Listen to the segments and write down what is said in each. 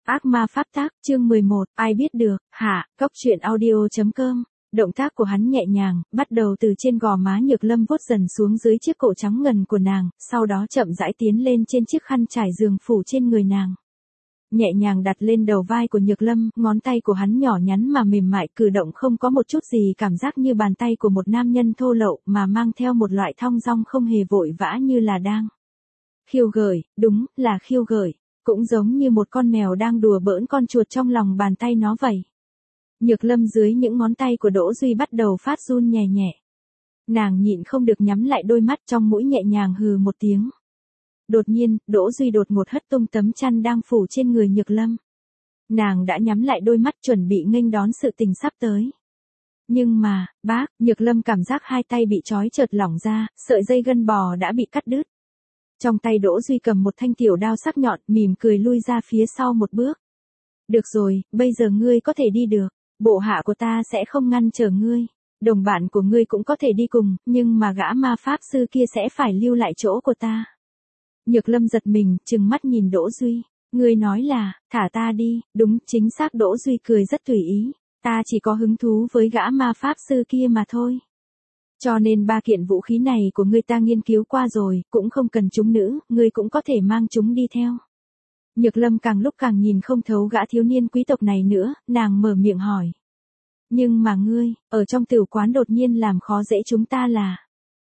Ác ma pháp tác, chương 11, ai biết được, hả, Cốc truyện audio.com. Động tác của hắn nhẹ nhàng, bắt đầu từ trên gò má Nhược Lâm vuốt dần xuống dưới chiếc cổ trắng ngần của nàng, sau đó chậm rãi tiến lên trên chiếc khăn trải giường phủ trên người nàng. Nhẹ nhàng đặt lên đầu vai của Nhược Lâm, ngón tay của hắn nhỏ nhắn mà mềm mại, cử động không có một chút gì cảm giác như bàn tay của một nam nhân thô lậu, mà mang theo một loại thong dong không hề vội vã như là đang khiêu gợi, đúng, là khiêu gợi, cũng giống như một con mèo đang đùa bỡn con chuột trong lòng bàn tay nó vậy. Nhược Lâm dưới những ngón tay của Đỗ Duy bắt đầu phát run nhẹ nhẹ. Nàng nhịn không được nhắm lại đôi mắt, trong mũi nhẹ nhàng hừ một tiếng. Đột nhiên, Đỗ Duy đột ngột hất tung tấm chăn đang phủ trên người Nhược Lâm. Nàng đã nhắm lại đôi mắt chuẩn bị nghênh đón sự tình sắp tới. Nhưng mà, bác, Nhược Lâm cảm giác hai tay bị trói chợt lỏng ra, sợi dây gân bò đã bị cắt đứt. Trong tay Đỗ Duy cầm một thanh tiểu đao sắc nhọn, mỉm cười lui ra phía sau một bước. Được rồi, bây giờ ngươi có thể đi được. Bộ hạ của ta sẽ không ngăn trở ngươi. Đồng bạn của ngươi cũng có thể đi cùng, nhưng mà gã ma pháp sư kia sẽ phải lưu lại chỗ của ta. Nhược Lâm giật mình, trừng mắt nhìn Đỗ Duy. Ngươi nói là, thả ta đi, đúng, chính xác. Đỗ Duy cười rất tùy ý. Ta chỉ có hứng thú với gã ma pháp sư kia mà thôi. Cho nên 3 kiện vũ khí này của ngươi ta nghiên cứu qua rồi, cũng không cần chúng nữ, ngươi cũng có thể mang chúng đi theo. Nhược Lâm càng lúc càng nhìn không thấu gã thiếu niên quý tộc này nữa, nàng mở miệng hỏi. Nhưng mà ngươi, ở trong tiểu quán đột nhiên làm khó dễ chúng ta là...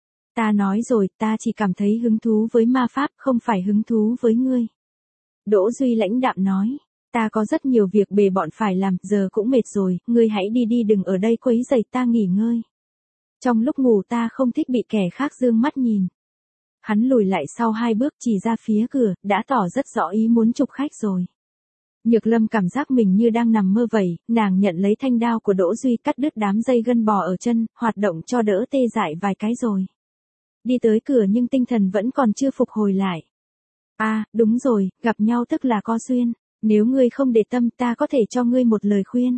Ta nói rồi, ta chỉ cảm thấy hứng thú với ma pháp, không phải hứng thú với ngươi. Đỗ Duy lãnh đạm nói, ta có rất nhiều việc bề bộn phải làm, giờ cũng mệt rồi, ngươi hãy đi đi, đừng ở đây quấy rầy ta nghỉ ngơi. Trong lúc ngủ ta không thích bị kẻ khác dương mắt nhìn. Hắn lùi lại sau 2 bước chỉ ra phía cửa, đã tỏ rất rõ ý muốn chụp khách rồi. Nhược Lâm cảm giác mình như đang nằm mơ vậy, nàng nhận lấy thanh đao của Đỗ Duy, cắt đứt đám dây gân bò ở chân, hoạt động cho đỡ tê dại vài cái rồi. Đi tới cửa nhưng tinh thần vẫn còn chưa phục hồi lại. À, đúng rồi, gặp nhau tức là có duyên, nếu ngươi không để tâm ta có thể cho ngươi một lời khuyên.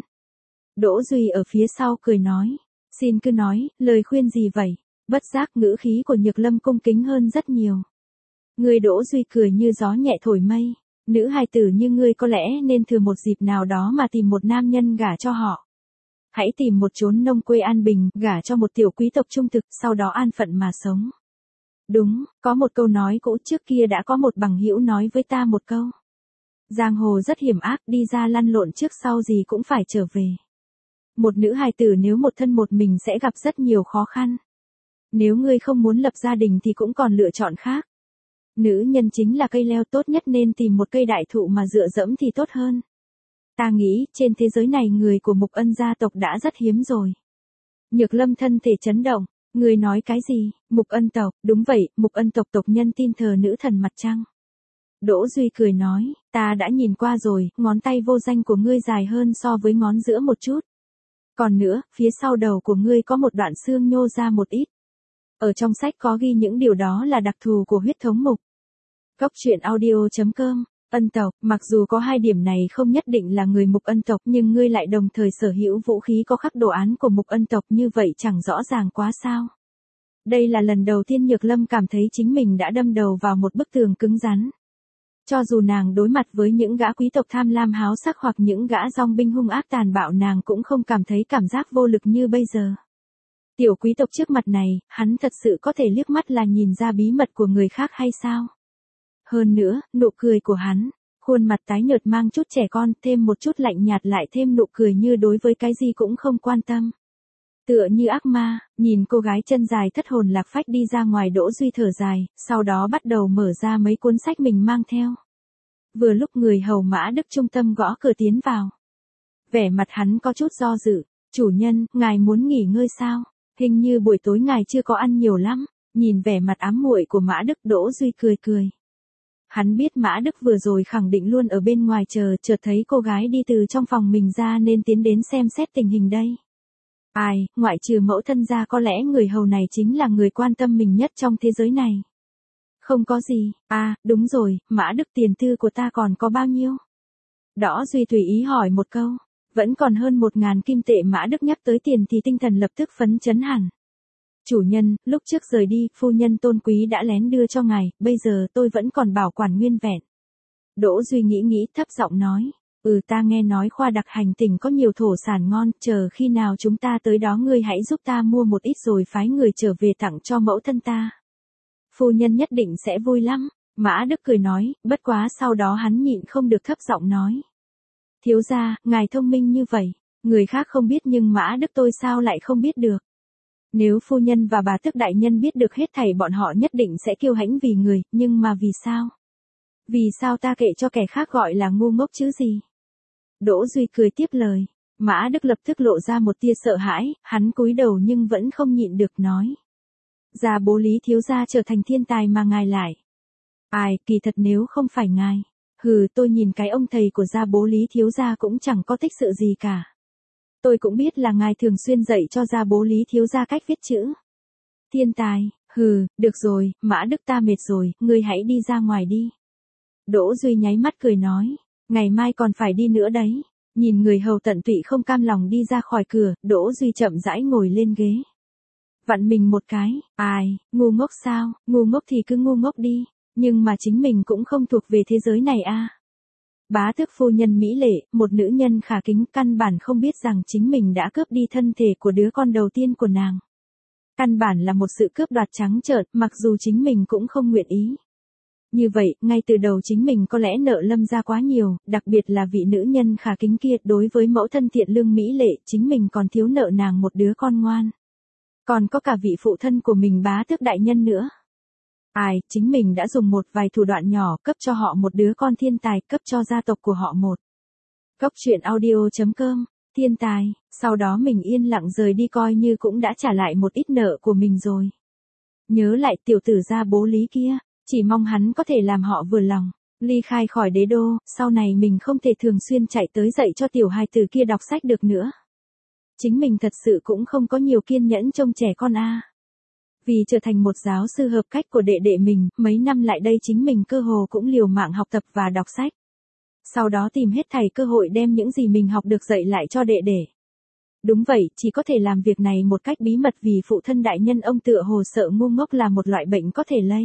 Đỗ Duy ở phía sau cười nói, xin cứ nói, lời khuyên gì vậy? Bất giác ngữ khí của Nhược Lâm cung kính hơn rất nhiều. Ngươi Đỗ Duy cười như gió nhẹ thổi mây. Nữ hài tử như ngươi có lẽ nên thừa một dịp nào đó mà tìm một nam nhân gả cho họ. Hãy tìm một chốn nông quê an bình, gả cho một tiểu quý tộc trung thực, sau đó an phận mà sống. Đúng, có một câu nói cũ trước kia đã có một bằng hữu nói với ta một câu. Giang hồ rất hiểm ác, đi ra lăn lộn trước sau gì cũng phải trở về. Một nữ hài tử nếu một thân một mình sẽ gặp rất nhiều khó khăn. Nếu ngươi không muốn lập gia đình thì cũng còn lựa chọn khác. Nữ nhân chính là cây leo, tốt nhất nên tìm một cây đại thụ mà dựa dẫm thì tốt hơn. Ta nghĩ, trên thế giới này người của Mục Ân gia tộc đã rất hiếm rồi. Nhược Lâm thân thể chấn động, ngươi nói cái gì, Mục Ân tộc, đúng vậy, Mục Ân tộc tộc nhân tin thờ nữ thần mặt trăng. Đỗ Duy cười nói, ta đã nhìn qua rồi, ngón tay vô danh của ngươi dài hơn so với ngón giữa một chút. Còn nữa, phía sau đầu của ngươi có một đoạn xương nhô ra một ít. Ở trong sách có ghi những điều đó là đặc thù của huyết thống Mục. Cốc truyện audio.com. Ân tộc, mặc dù có 2 điểm này không nhất định là người Mục Ân tộc, nhưng ngươi lại đồng thời sở hữu vũ khí có khắc đồ án của Mục Ân tộc, như vậy chẳng rõ ràng quá sao? Đây là lần đầu tiên Nhược Lâm cảm thấy chính mình đã đâm đầu vào một bức tường cứng rắn. Cho dù nàng đối mặt với những gã quý tộc tham lam háo sắc hoặc những gã dòng binh hung ác tàn bạo, nàng cũng không cảm thấy cảm giác vô lực như bây giờ. Tiểu quý tộc trước mặt này, hắn thật sự có thể liếc mắt là nhìn ra bí mật của người khác hay sao? Hơn nữa, nụ cười của hắn, khuôn mặt tái nhợt mang chút trẻ con, thêm một chút lạnh nhạt, lại thêm nụ cười như đối với cái gì cũng không quan tâm. Tựa như ác ma, nhìn cô gái chân dài thất hồn lạc phách đi ra ngoài. Đỗ Duy thở dài, sau đó bắt đầu mở ra mấy cuốn sách mình mang theo. Vừa lúc người hầu Mã Đức trung tâm gõ cửa tiến vào. Vẻ mặt hắn có chút do dự, chủ nhân, ngài muốn nghỉ ngơi sao? Hình như buổi tối ngài chưa có ăn nhiều lắm. Nhìn vẻ mặt ám muội của Mã Đức, Đỗ Duy cười cười. Hắn biết Mã Đức vừa rồi khẳng định luôn ở bên ngoài chờ, chợt thấy cô gái đi từ trong phòng mình ra nên tiến đến xem xét tình hình đây. Ai, ngoại trừ mẫu thân ra có lẽ người hầu này chính là người quan tâm mình nhất trong thế giới này. Không có gì, à, đúng rồi, Mã Đức, tiền tư của ta còn có bao nhiêu? Đỗ Duy tùy ý hỏi một câu. Vẫn còn hơn 1.000 kim tệ. Mã Đức nhắc tới tiền thì tinh thần lập tức phấn chấn hẳn. Chủ nhân, lúc trước rời đi, phu nhân tôn quý đã lén đưa cho ngài, bây giờ tôi vẫn còn bảo quản nguyên vẹn. Đỗ Duy nghĩ thấp giọng nói. Ta nghe nói khoa đặc hành tỉnh có nhiều thổ sản ngon, chờ khi nào chúng ta tới đó ngươi hãy giúp ta mua một ít rồi phái người trở về tặng cho mẫu thân ta. Phu nhân nhất định sẽ vui lắm. Mã Đức cười nói, bất quá sau đó hắn nhịn không được thấp giọng nói. Thiếu gia, ngài thông minh như vậy, người khác không biết nhưng Mã Đức tôi sao lại không biết được. Nếu phu nhân và bà Tước đại nhân biết được hết thảy bọn họ nhất định sẽ kiêu hãnh vì người, nhưng mà vì sao? Vì sao ta kệ cho kẻ khác gọi là ngu ngốc chứ gì? Đỗ Duy cười tiếp lời. Mã Đức lập tức lộ ra một tia sợ hãi, hắn cúi đầu nhưng vẫn không nhịn được nói. Gia bố Lý thiếu gia trở thành thiên tài mà ngài lại. Ai, kỳ thật nếu không phải ngài. Tôi nhìn cái ông thầy của gia bố Lý thiếu gia cũng chẳng có tích sự gì cả. Tôi cũng biết là ngài thường xuyên dạy cho gia bố Lý thiếu gia cách viết chữ. Thiên tài, được rồi, Mã Đức ta mệt rồi, ngươi hãy đi ra ngoài đi. Đỗ Duy nháy mắt cười nói, ngày mai còn phải đi nữa đấy. Nhìn người hầu tận tụy không cam lòng đi ra khỏi cửa, Đỗ Duy chậm rãi ngồi lên ghế. Vặn mình một cái, ngu ngốc sao, ngu ngốc thì cứ ngu ngốc đi, nhưng mà chính mình cũng không thuộc về thế giới này a. Bá tước phu nhân mỹ lệ, một nữ nhân khả kính, căn bản không biết rằng chính mình đã cướp đi thân thể của đứa con đầu tiên của nàng. Căn bản là một sự cướp đoạt trắng trợn, mặc dù chính mình cũng không nguyện ý. Như vậy, ngay từ đầu chính mình có lẽ nợ Lâm gia quá nhiều, đặc biệt là vị nữ nhân khả kính kia, đối với mẫu thân thiện lương mỹ lệ, chính mình còn thiếu nợ nàng một đứa con ngoan. Còn có cả vị phụ thân của mình Bá Tước đại nhân nữa. Chính mình đã dùng một vài thủ đoạn nhỏ cấp cho họ một đứa con thiên tài, cấp cho gia tộc của họ một. Cốc truyện audio.com, thiên tài, sau đó mình yên lặng rời đi coi như cũng đã trả lại một ít nợ của mình rồi. Nhớ lại tiểu tử gia bố Lý kia, chỉ mong hắn có thể làm họ vừa lòng, ly khai khỏi đế đô, sau này mình không thể thường xuyên chạy tới dạy cho tiểu hài tử kia đọc sách được nữa. Chính mình thật sự cũng không có nhiều kiên nhẫn trông trẻ con a. Vì trở thành một giáo sư hợp cách của đệ đệ mình, mấy năm lại đây chính mình cơ hồ cũng liều mạng học tập và đọc sách. Sau đó tìm hết thảy cơ hội đem những gì mình học được dạy lại cho đệ đệ. Đúng vậy, chỉ có thể làm việc này một cách bí mật vì phụ thân đại nhân ông tựa hồ sợ ngu ngốc là một loại bệnh có thể lây.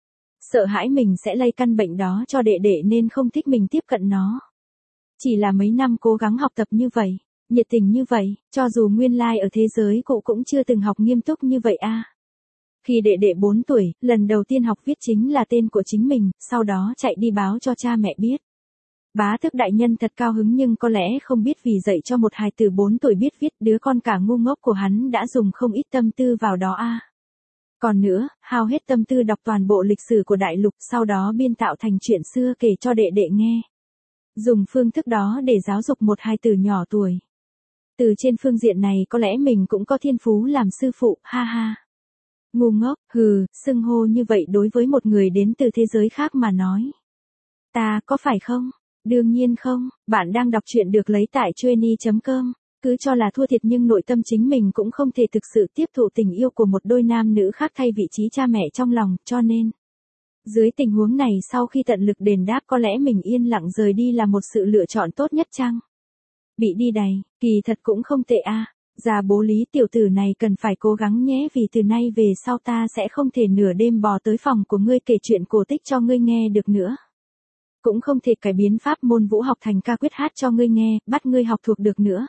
Sợ hãi mình sẽ lây căn bệnh đó cho đệ đệ nên không thích mình tiếp cận nó. Chỉ là mấy năm cố gắng học tập như vậy, nhiệt tình như vậy, cho dù nguyên lai ở thế giới cụ cũng chưa từng học nghiêm túc như vậy a. Khi đệ đệ 4 tuổi, lần đầu tiên học viết chính là tên của chính mình, sau đó chạy đi báo cho cha mẹ biết. Bá Tước đại nhân thật cao hứng nhưng có lẽ không biết vì dạy cho một hài tử 4 tuổi biết viết, đứa con cả ngu ngốc của hắn đã dùng không ít tâm tư vào đó a. Còn nữa, hao hết tâm tư đọc toàn bộ lịch sử của đại lục, sau đó biên tạo thành chuyện xưa kể cho đệ đệ nghe. Dùng phương thức đó để giáo dục một hài tử nhỏ tuổi. Từ trên phương diện này có lẽ mình cũng có thiên phú làm sư phụ, ha ha. Ngu ngốc, xưng hô như vậy đối với một người đến từ thế giới khác mà nói. Ta có phải không? Đương nhiên không, bạn đang đọc truyện được lấy tại Chueny.com. Cứ cho là thua thiệt nhưng nội tâm chính mình cũng không thể thực sự tiếp thụ tình yêu của một đôi nam nữ khác thay vị trí cha mẹ trong lòng, cho nên. Dưới tình huống này sau khi tận lực đền đáp có lẽ mình yên lặng rời đi là một sự lựa chọn tốt nhất chăng? Bị đi đày, kỳ thật cũng không tệ a. Gia bố Lý tiểu tử này cần phải cố gắng nhé vì từ nay về sau ta sẽ không thể nửa đêm bò tới phòng của ngươi kể chuyện cổ tích cho ngươi nghe được nữa. Cũng không thể cải biến pháp môn vũ học thành ca quyết hát cho ngươi nghe, bắt ngươi học thuộc được nữa.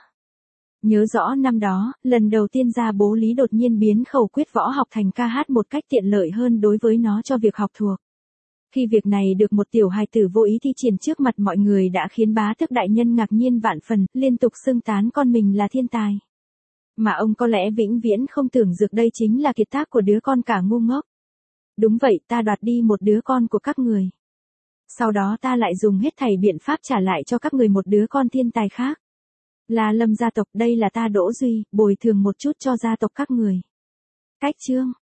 Nhớ rõ năm đó, lần đầu tiên gia bố Lý đột nhiên biến khẩu quyết võ học thành ca hát một cách tiện lợi hơn đối với nó cho việc học thuộc. Khi việc này được một tiểu hài tử vô ý thi triển trước mặt mọi người đã khiến Bá Tước đại nhân ngạc nhiên vạn phần, liên tục xưng tán con mình là thiên tài. Mà ông có lẽ vĩnh viễn không tưởng dược đây chính là kiệt tác của đứa con cả ngu ngốc. Đúng vậy, ta đoạt đi một đứa con của các người. Sau đó ta lại dùng hết thảy biện pháp trả lại cho các người một đứa con thiên tài khác. Là Lâm gia tộc, đây là ta Đỗ Duy, bồi thường một chút cho gia tộc các người. Cách chương